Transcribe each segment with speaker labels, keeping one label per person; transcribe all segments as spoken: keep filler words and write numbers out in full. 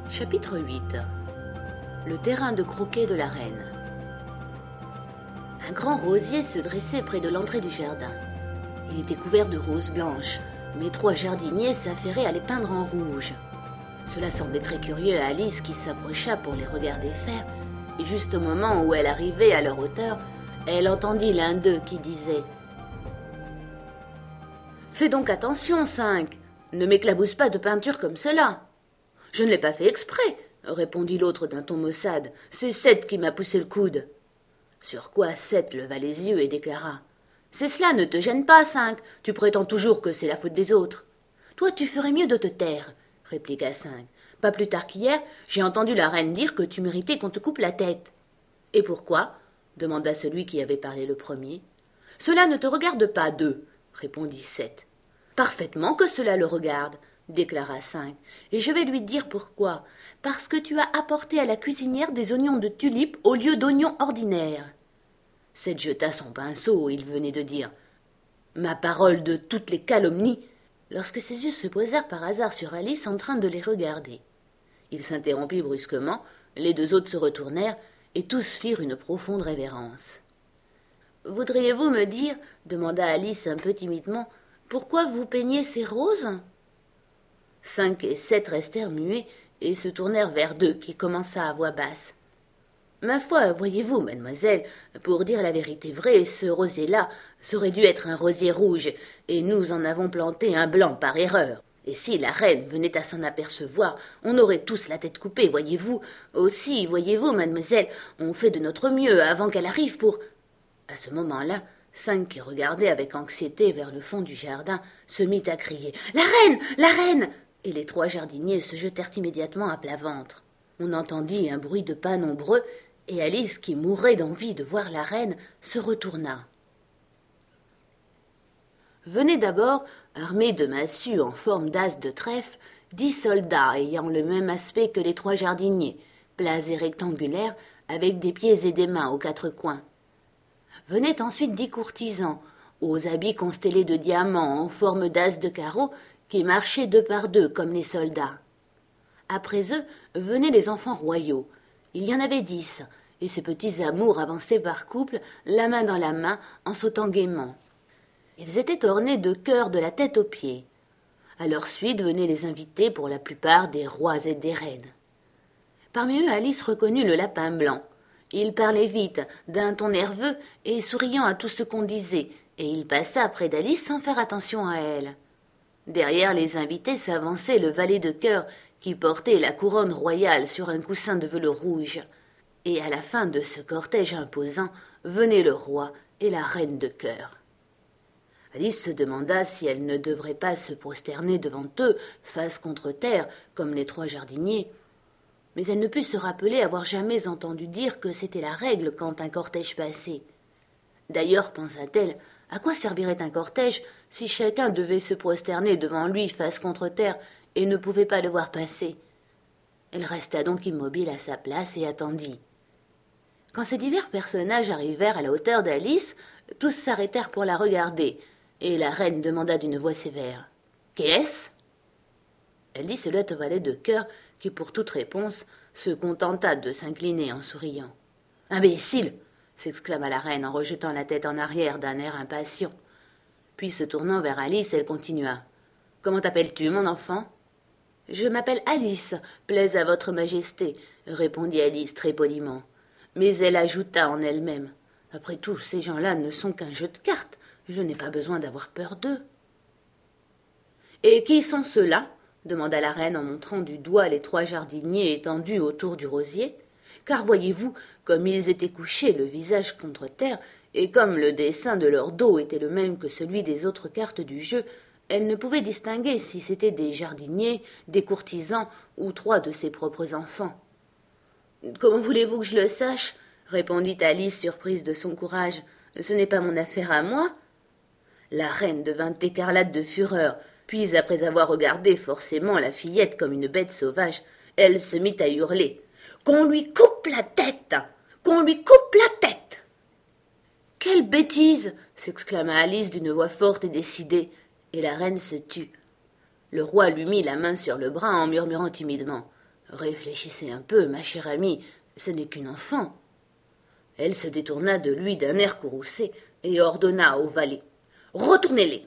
Speaker 1: Chapitre huit. Le terrain de croquet de la reine. Un grand rosier se dressait près de l'entrée du jardin. Il était couvert de roses blanches, mais trois jardiniers s'affairaient à les peindre en rouge. Cela semblait très curieux à Alice qui s'approcha pour les regarder faire, et juste au moment où elle arrivait à leur hauteur, elle entendit l'un d'eux qui disait « Fais donc attention, Cinq, ne m'éclabousse pas de peinture comme cela. »« Je ne l'ai pas fait exprès, » répondit l'autre d'un ton maussade. « C'est Sept qui m'a poussé le coude. » Sur quoi Sept leva les yeux et déclara « C'est cela, ne te gêne pas, Cinq, tu prétends toujours que c'est la faute des autres. »« Toi, tu ferais mieux de te taire, » répliqua Cinq. « Pas plus tard qu'hier, j'ai entendu la reine dire que tu méritais qu'on te coupe la tête. »« Et pourquoi ?» demanda celui qui avait parlé le premier. « Cela ne te regarde pas, Deux, » répondit Sept. « Parfaitement que cela le regarde, » déclara Cinq, « et je vais lui dire pourquoi. Parce que tu as apporté à la cuisinière des oignons de tulipe au lieu d'oignons ordinaires. » Sept jeta son pinceau, il venait de dire « Ma parole de toutes les calomnies !» lorsque ses yeux se posèrent par hasard sur Alice en train de les regarder. Il s'interrompit brusquement, les deux autres se retournèrent, et tous firent une profonde révérence. « Voudriez-vous me dire, demanda Alice un peu timidement, pourquoi vous peignez ces roses ?» Cinq et Sept restèrent muets et se tournèrent vers Deux, qui commença à voix basse. « Ma foi, voyez-vous, mademoiselle, pour dire la vérité vraie, ce rosier-là, ça aurait dû être un rosier rouge, et nous en avons planté un blanc par erreur. Et si la reine venait à s'en apercevoir, on aurait tous la tête coupée, voyez-vous. Aussi, voyez-vous, mademoiselle, on fait de notre mieux avant qu'elle arrive pour... » À ce moment-là, Cinq, qui regardait avec anxiété vers le fond du jardin, se mit à crier « La reine! La reine !» et les trois jardiniers se jetèrent immédiatement à plat ventre. On entendit un bruit de pas nombreux, et Alice, qui mourait d'envie de voir la reine, se retourna. Venaient d'abord, armés de massues en forme d'as de trèfle, dix soldats ayant le même aspect que les trois jardiniers, plats et rectangulaires, avec des pieds et des mains aux quatre coins. Venaient ensuite dix courtisans, aux habits constellés de diamants en forme d'as de carreau, qui marchaient deux par deux comme les soldats. Après eux venaient les enfants royaux. Il y en avait dix, et ces petits amours avançaient par couple, la main dans la main, en sautant gaiement. Ils étaient ornés de cœurs de la tête aux pieds. À leur suite venaient les invités, pour la plupart des rois et des reines. Parmi eux, Alice reconnut le lapin blanc. Il parlait vite, d'un ton nerveux et souriant à tout ce qu'on disait, et il passa près d'Alice sans faire attention à elle. Derrière les invités s'avançait le valet de cœur qui portait la couronne royale sur un coussin de velours rouge. Et à la fin de ce cortège imposant venaient le roi et la reine de cœur. Alice se demanda si elle ne devrait pas se prosterner devant eux, face contre terre, comme les trois jardiniers. Mais elle ne put se rappeler avoir jamais entendu dire que c'était la règle quand un cortège passait. D'ailleurs, pensa-t-elle, à quoi servirait un cortège si chacun devait se prosterner devant lui face contre terre et ne pouvait pas le voir passer? Elle resta donc immobile à sa place et attendit. Quand ces divers personnages arrivèrent à la hauteur d'Alice, tous s'arrêtèrent pour la regarder, et la reine demanda d'une voix sévère « Qu'est-ce » Elle dit cela au valet de cœur qui, pour toute réponse, se contenta de s'incliner en souriant. « Imbécile !» s'exclama la reine en rejetant la tête en arrière d'un air impatient. Puis, se tournant vers Alice, elle continua. « Comment t'appelles-tu, mon enfant ?»« Je m'appelle Alice, plaise à votre majesté, » répondit Alice très poliment. Mais elle ajouta en elle-même. « Après tout, ces gens-là ne sont qu'un jeu de cartes. Je n'ai pas besoin d'avoir peur d'eux. »« Et qui sont ceux-là » demanda la reine en montrant du doigt les trois jardiniers étendus autour du rosier. Car voyez-vous, comme ils étaient couchés le visage contre terre, et comme le dessin de leur dos était le même que celui des autres cartes du jeu, elle ne pouvait distinguer si c'étaient des jardiniers, des courtisans ou trois de ses propres enfants. « Comment voulez-vous que je le sache ?» répondit Alice, surprise de son courage. « Ce n'est pas mon affaire à moi. » La reine devint écarlate de fureur, puis après avoir regardé forcément la fillette comme une bête sauvage, elle se mit à hurler. « Qu'on lui coupe la tête ! Qu'on lui coupe la tête !»« Quelle bêtise !» s'exclama Alice d'une voix forte et décidée, et la reine se tut. Le roi lui mit la main sur le bras en murmurant timidement. « Réfléchissez un peu, ma chère amie, ce n'est qu'une enfant. Elle se détourna de lui d'un air courroucé et ordonna au valet. Retournez-les.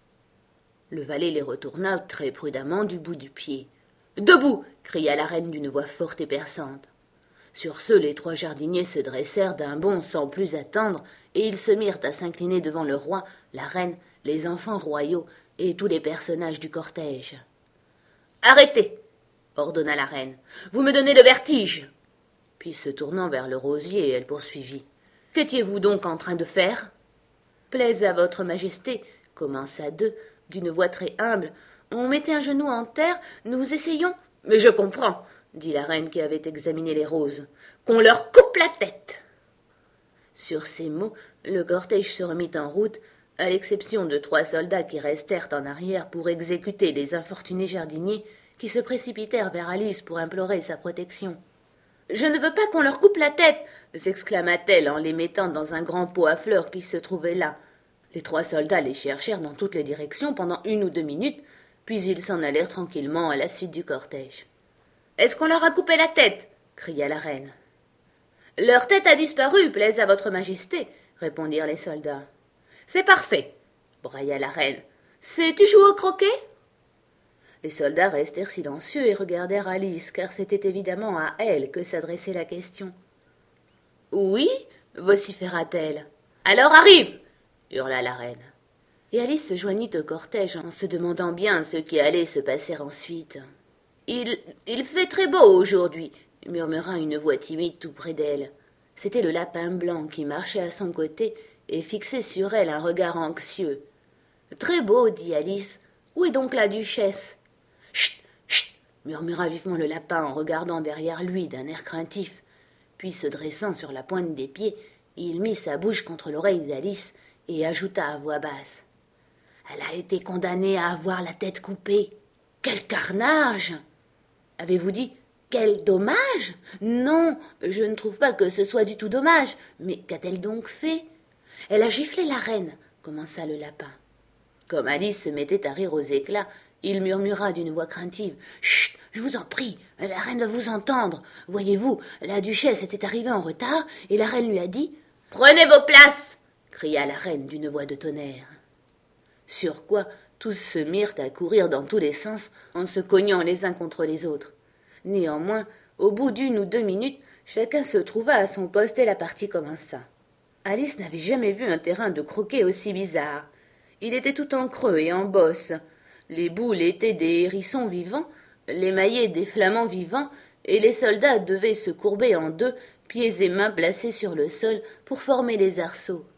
Speaker 1: Le valet les retourna très prudemment du bout du pied. Debout, cria la reine d'une voix forte et perçante. Sur ce, les trois jardiniers se dressèrent d'un bond sans plus attendre, et ils se mirent à s'incliner devant le roi, la reine, les enfants royaux et tous les personnages du cortège. Arrêtez, ordonna la reine. Vous me donnez le vertige. Puis se tournant vers le rosier, elle poursuivit. Qu'étiez-vous donc en train de faire? Plaise à votre majesté, commença deux, d'une voix très humble. On mettait un genou en terre, nous essayions. Mais je comprends, dit la reine qui avait examiné les roses. Qu'on leur coupe la tête. Sur ces mots, le cortège se remit en route, à l'exception de trois soldats qui restèrent en arrière pour exécuter les infortunés jardiniers qui se précipitèrent vers Alice pour implorer sa protection. Je ne veux pas qu'on leur coupe la tête, s'exclama-t-elle en les mettant dans un grand pot à fleurs qui se trouvait là. Les trois soldats les cherchèrent dans toutes les directions pendant une ou deux minutes, puis ils s'en allèrent tranquillement à la suite du cortège. Est-ce qu'on leur a coupé la tête? Cria la reine. Leur tête a disparu, plaise à votre majesté, répondirent les soldats. C'est parfait, brailla la reine. Sais-tu jouer au croquet? Les soldats restèrent silencieux et regardèrent Alice, car c'était évidemment à elle que s'adressait la question. Oui, vociféra-t-elle. Alors arrive, hurla la reine. Et Alice se joignit au cortège en se demandant bien ce qui allait se passer ensuite. Il, il fait très beau aujourd'hui, murmura une voix timide tout près d'elle. C'était le lapin blanc qui marchait à son côté et fixait sur elle un regard anxieux. Très beau, dit Alice. Où est donc la duchesse? Chut, chut, murmura vivement le lapin en regardant derrière lui d'un air craintif. Puis se dressant sur la pointe des pieds, il mit sa bouche contre l'oreille d'Alice et ajouta à voix basse. Elle a été condamnée à avoir la tête coupée. Quel carnage! Avez-vous dit quel dommage? Non, je ne trouve pas que ce soit du tout dommage. Mais qu'a-t-elle donc fait? Elle a giflé la reine, commença le lapin. Comme Alice se mettait à rire aux éclats, il murmura d'une voix craintive. Chut, je vous en prie, la reine va vous entendre. Voyez-vous, la duchesse était arrivée en retard et la reine lui a dit. Prenez vos places, cria la reine d'une voix de tonnerre. Sur quoi tous se mirent à courir dans tous les sens en se cognant les uns contre les autres. Néanmoins, au bout d'une ou deux minutes, chacun se trouva à son poste et la partie commença. Alice n'avait jamais vu un terrain de croquet aussi bizarre. Il était tout en creux et en bosse. Les boules étaient des hérissons vivants, les maillets des flamants vivants, et les soldats devaient se courber en deux, pieds et mains placés sur le sol, pour former les arceaux.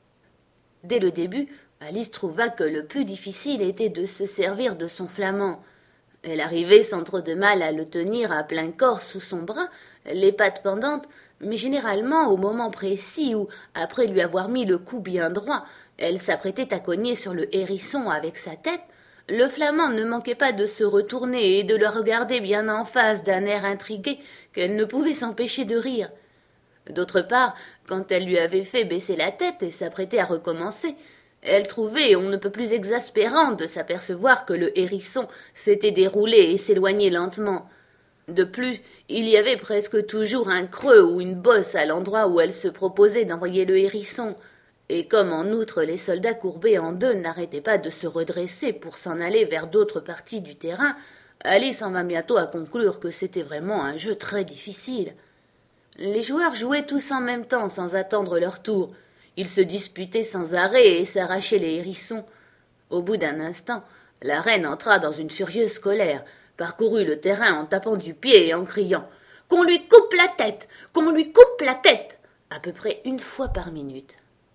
Speaker 1: Dès le début, Alice trouva que le plus difficile était de se servir de son flamand. Elle arrivait sans trop de mal à le tenir à plein corps sous son bras, les pattes pendantes, mais généralement au moment précis où, après lui avoir mis le coup bien droit, elle s'apprêtait à cogner sur le hérisson avec sa tête, le flamand ne manquait pas de se retourner et de le regarder bien en face d'un air intrigué qu'elle ne pouvait s'empêcher de rire. D'autre part, quand elle lui avait fait baisser la tête et s'apprêtait à recommencer, elle trouvait on ne peut plus exaspérant de s'apercevoir que le hérisson s'était déroulé et s'éloignait lentement. De plus, il y avait presque toujours un creux ou une bosse à l'endroit où elle se proposait d'envoyer le hérisson, et comme en outre les soldats courbés en deux n'arrêtaient pas de se redresser pour s'en aller vers d'autres parties du terrain, Alice en vint bientôt à conclure que c'était vraiment un jeu très difficile. Les joueurs jouaient tous en même temps sans attendre leur tour. Ils se disputaient sans arrêt et s'arrachaient les hérissons. Au bout d'un instant, la reine entra dans une furieuse colère, parcourut le terrain en tapant du pied et en criant « Qu'on lui coupe la tête! Qu'on lui coupe la tête !» à peu près une fois par minute.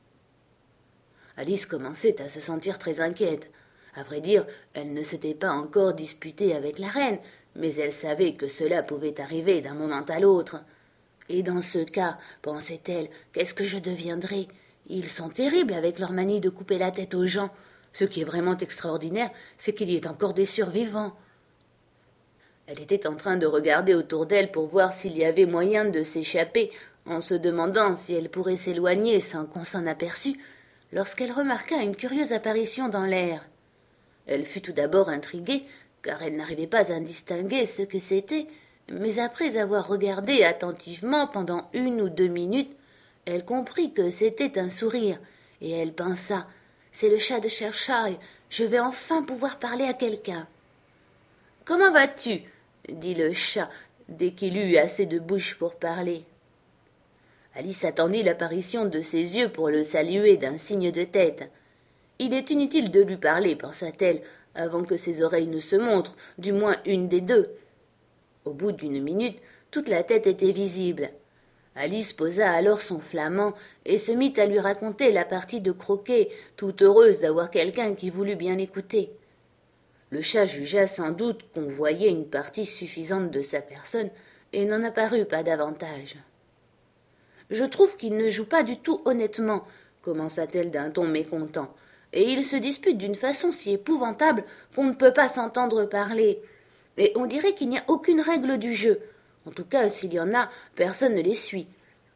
Speaker 1: Alice commençait à se sentir très inquiète. À vrai dire, elle ne s'était pas encore disputée avec la reine, mais elle savait que cela pouvait arriver d'un moment à l'autre. Et dans ce cas, pensait-elle, qu'est-ce que je deviendrai? Ils sont terribles avec leur manie de couper la tête aux gens. Ce qui est vraiment extraordinaire, c'est qu'il y ait encore des survivants. Elle était en train de regarder autour d'elle pour voir s'il y avait moyen de s'échapper, en se demandant si elle pourrait s'éloigner sans qu'on s'en aperçût, lorsqu'elle remarqua une curieuse apparition dans l'air. Elle fut tout d'abord intriguée, car elle n'arrivait pas à distinguer ce que c'était, mais après avoir regardé attentivement pendant une ou deux minutes, elle comprit que c'était un sourire, et elle pensa « C'est le chat de Cheshire, je vais enfin pouvoir parler à quelqu'un. »« Comment vas-tu » dit le chat, dès qu'il eut assez de bouche pour parler. Alice attendit l'apparition de ses yeux pour le saluer d'un signe de tête. Il est inutile de lui parler, pensa-t-elle, avant que ses oreilles ne se montrent, du moins une des deux. Au bout d'une minute, toute la tête était visible. Alice posa alors son flamand et se mit à lui raconter la partie de croquet, tout heureuse d'avoir quelqu'un qui voulût bien l'écouter. Le chat jugea sans doute qu'on voyait une partie suffisante de sa personne et n'en apparut pas davantage. « Je trouve qu'il ne joue pas du tout honnêtement, » commença-t-elle d'un ton mécontent, « et il se dispute d'une façon si épouvantable qu'on ne peut pas s'entendre parler. Et on dirait qu'il n'y a aucune règle du jeu. En tout cas, s'il y en a, personne ne les suit.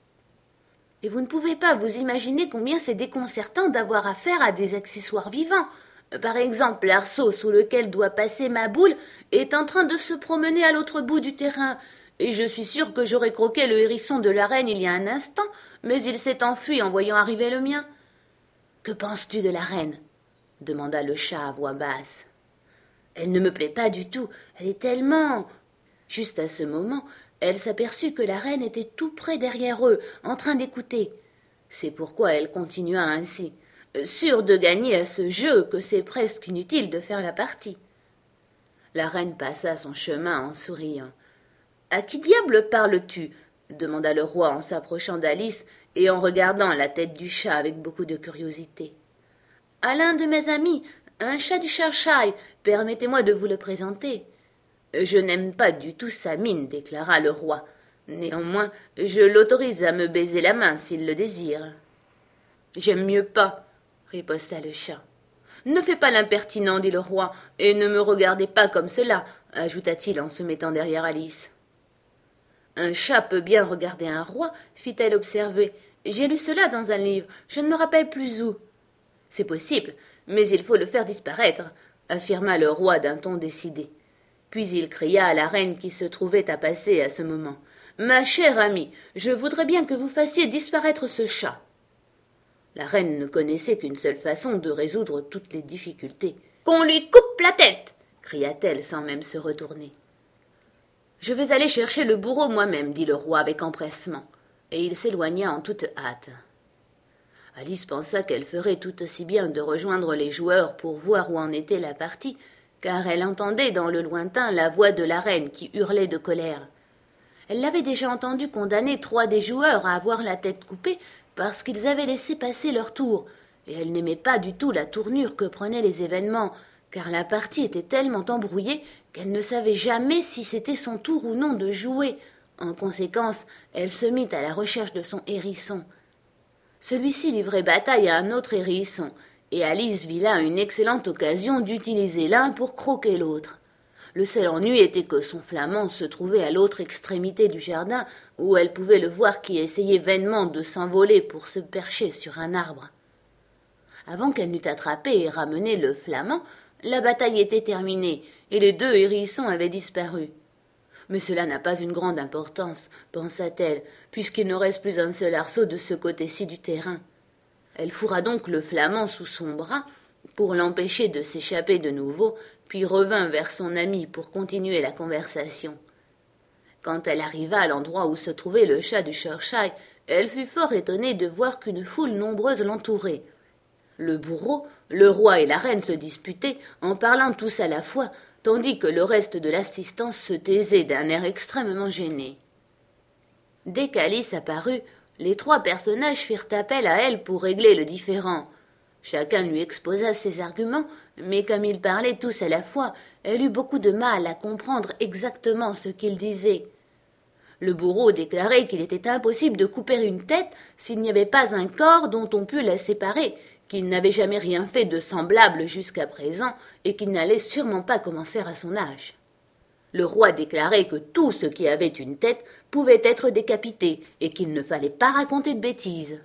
Speaker 1: Et vous ne pouvez pas vous imaginer combien c'est déconcertant d'avoir affaire à des accessoires vivants. Par exemple, l'arceau sous lequel doit passer ma boule est en train de se promener à l'autre bout du terrain, et je suis sûre que j'aurais croqué le hérisson de la reine il y a un instant, mais il s'est enfui en voyant arriver le mien. « Que penses-tu de la reine ?» demanda le chat à voix basse. « Elle ne me plaît pas du tout, elle est tellement... » Juste à ce moment, elle s'aperçut que la reine était tout près derrière eux, en train d'écouter. C'est pourquoi elle continua ainsi, sûre de gagner à ce jeu que c'est presque inutile de faire la partie. La reine passa son chemin en souriant. « À qui diable parles-tu » demanda le roi en s'approchant d'Alice et en regardant la tête du chat avec beaucoup de curiosité. « À l'un de mes amis, un chat du Cheshire, permettez-moi de vous le présenter. »« Je n'aime pas du tout sa mine, » déclara le roi. « Néanmoins, je l'autorise à me baiser la main s'il le désire. »« J'aime mieux pas, » riposta le chat. « Ne fais pas l'impertinent, dit le roi, et ne me regardez pas comme cela, ajouta-t-il en se mettant derrière Alice. Un chat peut bien regarder un roi, fit-elle observer. J'ai lu cela dans un livre, je ne me rappelle plus où. C'est possible, mais il faut le faire disparaître, affirma le roi d'un ton décidé. Puis il cria à la reine qui se trouvait à passer à ce moment. Ma chère amie, je voudrais bien que vous fassiez disparaître ce chat. La reine ne connaissait qu'une seule façon de résoudre toutes les difficultés. Qu'on lui coupe la tête, cria-t-elle sans même se retourner. Je vais aller chercher le bourreau moi-même, dit le roi avec empressement, et il s'éloigna en toute hâte. Alice pensa qu'elle ferait tout aussi bien de rejoindre les joueurs pour voir où en était la partie, car elle entendait dans le lointain la voix de la reine qui hurlait de colère. Elle l'avait déjà entendue condamner trois des joueurs à avoir la tête coupée parce qu'ils avaient laissé passer leur tour, et elle n'aimait pas du tout la tournure que prenaient les événements, car la partie était tellement embrouillée qu'elle ne savait jamais si c'était son tour ou non de jouer. En conséquence, elle se mit à la recherche de son hérisson. Celui-ci livrait bataille à un autre hérisson, et Alice vit là une excellente occasion d'utiliser l'un pour croquer l'autre. Le seul ennui était que son flamand se trouvait à l'autre extrémité du jardin, où elle pouvait le voir qui essayait vainement de s'envoler pour se percher sur un arbre. Avant qu'elle n'eût attrapé et ramené le flamand, la bataille était terminée, et les deux hérissons avaient disparu. Mais cela n'a pas une grande importance, pensa-t-elle, puisqu'il ne reste plus un seul arceau de ce côté-ci du terrain. Elle fourra donc le flamand sous son bras pour l'empêcher de s'échapper de nouveau, puis revint vers son ami pour continuer la conversation. Quand elle arriva à l'endroit où se trouvait le chat du Cheshire, elle fut fort étonnée de voir qu'une foule nombreuse l'entourait. Le bourreau, le roi et la reine se disputaient en parlant tous à la fois, tandis que le reste de l'assistance se taisait d'un air extrêmement gêné. Dès qu'Alice apparut, les trois personnages firent appel à elle pour régler le différend. Chacun lui exposa ses arguments, mais comme ils parlaient tous à la fois, elle eut beaucoup de mal à comprendre exactement ce qu'ils disaient. Le bourreau déclarait qu'il était impossible de couper une tête s'il n'y avait pas un corps dont on pût la séparer, qu'il n'avait jamais rien fait de semblable jusqu'à présent et qu'il n'allait sûrement pas commencer à son âge. Le roi déclarait que tout ce qui avait une tête pouvait être décapité et qu'il ne fallait pas raconter de bêtises.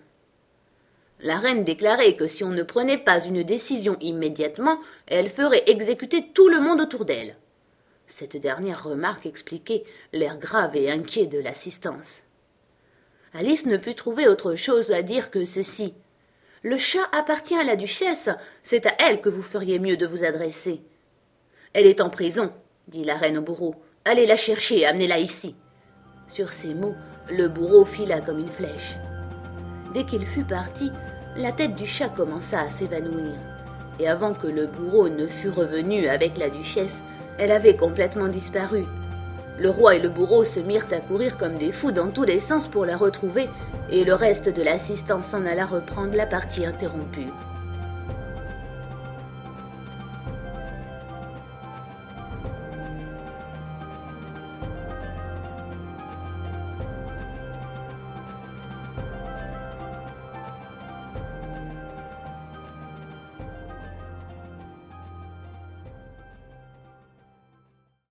Speaker 1: La reine déclarait que si on ne prenait pas une décision immédiatement, elle ferait exécuter tout le monde autour d'elle. Cette dernière remarque expliquait l'air grave et inquiet de l'assistance. Alice ne put trouver autre chose à dire que ceci. « Le chat appartient à la duchesse, c'est à elle que vous feriez mieux de vous adresser. »« Elle est en prison, » dit la reine au bourreau. « Allez la chercher et amenez-la ici. » Sur ces mots, le bourreau fila comme une flèche. Dès qu'il fut parti, la tête du chat commença à s'évanouir, et avant que le bourreau ne fût revenu avec la duchesse, elle avait complètement disparu. Le roi et le bourreau se mirent à courir comme des fous dans tous les sens pour la retrouver, et le reste de l'assistance s'en alla reprendre la partie interrompue.